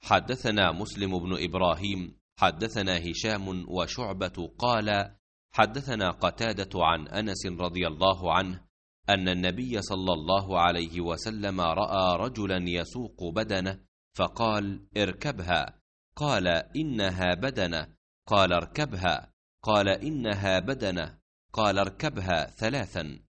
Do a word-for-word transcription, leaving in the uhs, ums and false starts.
حدثنا مسلم بن إبراهيم حدثنا هشام وشعبة قال حدثنا قتادة عن أنس رضي الله عنه أن النبي صلى الله عليه وسلم رأى رجلا يسوق بدنه فقال اركبها، قال إنها بدنه، قال اركبها، قال إنها بدنه، قال اركبها ثلاثا.